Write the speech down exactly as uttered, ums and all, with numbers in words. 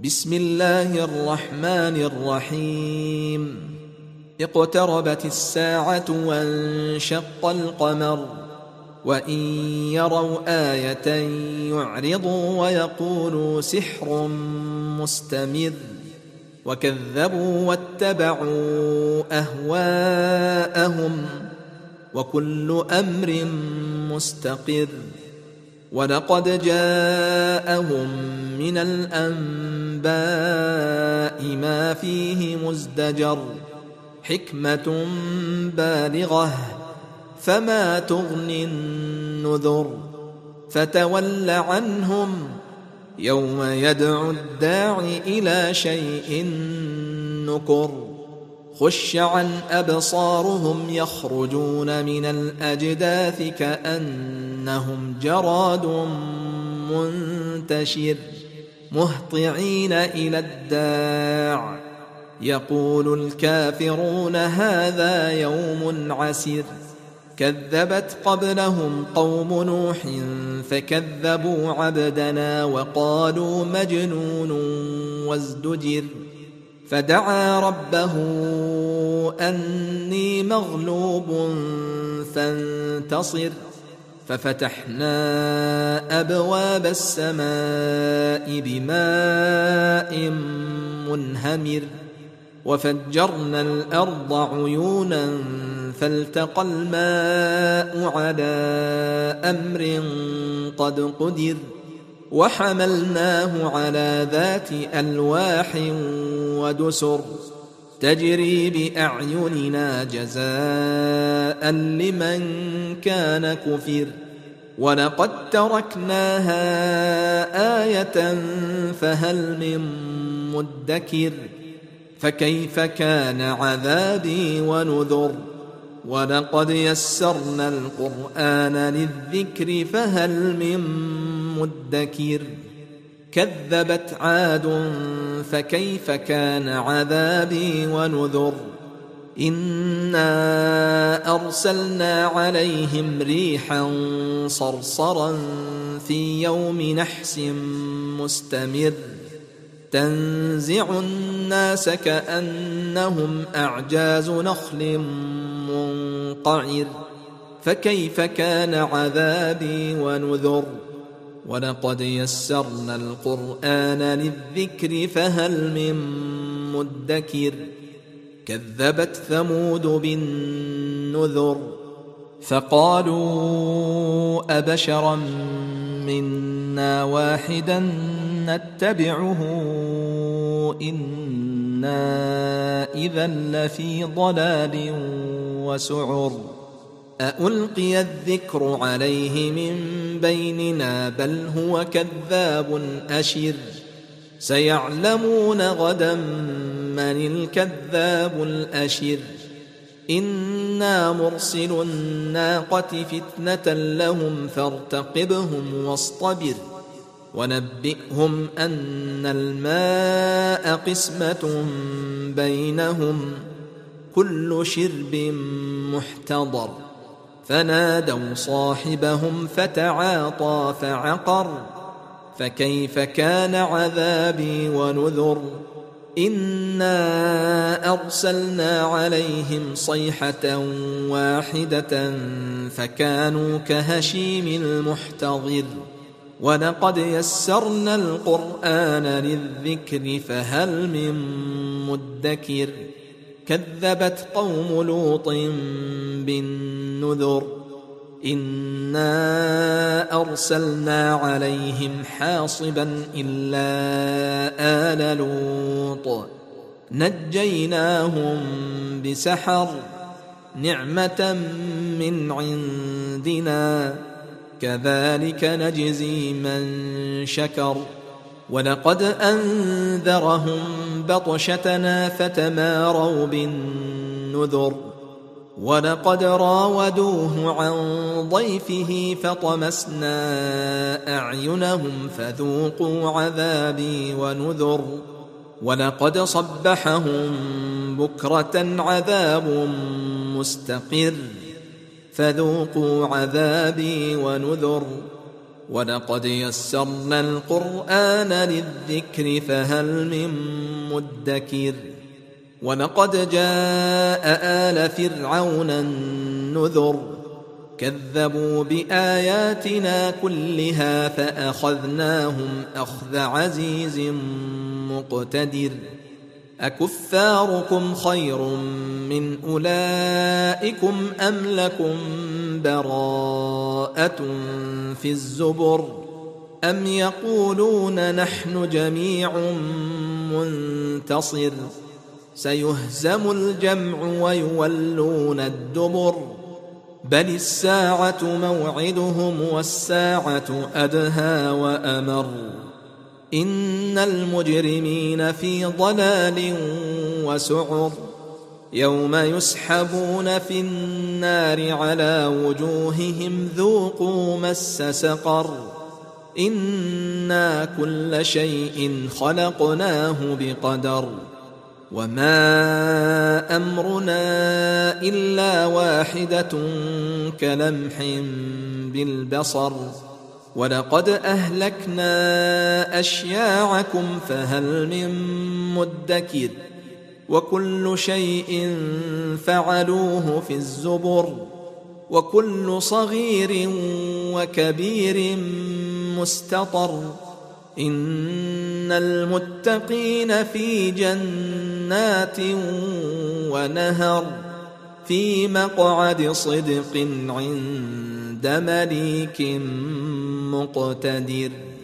بسم الله الرحمن الرحيم اقتربت الساعة وانشق القمر وإن يروا آية يعرضوا ويقولوا سحر مستمر وكذبوا واتبعوا أهواءهم وكل أمر مستقر ولقد جاءهم من الأنباء ما فيه مزدجر حكمة بالغة فما تغني النذر فتول عنهم يوم يدعو الداع إلى شيء نكر خش عن أبصارهم يخرجون من الأجداث كأنهم جراد منتشر مهطعين إلى الداع يقول الكافرون هذا يوم عسر كذبت قبلهم قوم نوح فكذبوا عبدنا وقالوا مجنون وازدجر فدعا ربه أني مغلوب فانتصر ففتحنا أبواب السماء بماء منهمر وفجرنا الأرض عيونا فالتقى الماء على أمر قد قدر وحملناه على ذات ألواح ودسر تجري بأعيننا جزاء لمن كان كفر ولقد تركناها آية فهل من مدكر فكيف كان عذابي ونذر ولقد يسرنا القرآن للذكر فهل من مدكر كذبت عاد فكيف كان عذابي ونذر إنا أرسلنا عليهم ريحا صرصرا في يوم نحس مستمر تنزع الناس كأنهم أعجاز نخل منقعر فكيف كان عذابي ونذر ولقد يسرنا القرآن للذكر فهل من مدكر كذبت ثمود بالنذر فقالوا أبشرا منا واحدا نتبعه إنا إذا لفي ضلال وسعر أألقي الذكر عليه من بيننا بل هو كذاب أشر سيعلمون غدا من الكذاب الأشر إنا مرسل الناقة فتنة لهم فارتقبهم واصطبر ونبئهم أن الماء قسمة بينهم كل شرب محتضر فنادوا صاحبهم فتعاطى فعقر فكيف كان عذابي ونذر إنا أرسلنا عليهم صيحة واحدة فكانوا كهشيم المحتضر ولقد يسرنا القرآن للذكر فهل من مدكر كذبت قوم لوط بالنذر إنا أرسلنا عليهم حاصبا إلا آل لوط نجيناهم بسحر نعمة من عندنا كذلك نجزي من شكر ولقد أنذرهم بطشتنا فتماروا بالنذر ولقد راودوه عن ضيفه فطمسنا أعينهم فذوقوا عذابي ونذر ولقد صبحهم بكرة عذاب مستقر فذوقوا عذابي ونذر ولقد يسرنا القرآن للذكر فهل من مدكر ولقد جاء آل فرعون النذر كذبوا بآياتنا كلها فأخذناهم أخذ عزيز مقتدر أكفاركم خير من أولئكم أم لكم براءة في الزبر أم يقولون نحن جميع منتصر سيهزم الجمع ويولون الدبر بل الساعة موعدهم والساعة أدهى وأمر إن المجرمين في ضلال وسعر يوم يسحبون في النار على وجوههم ذوقوا مس سقر إنا كل شيء خلقناه بقدر وما أمرنا إلا واحدة كلمح بالبصر ولقد أهلكنا أشياعكم فهل من مدكر وكل شيء فعلوه في الزبر وكل صغير وكبير مستطر إن المتقين في جنات ونهر في مقعد صدق عند مليك مقتدر.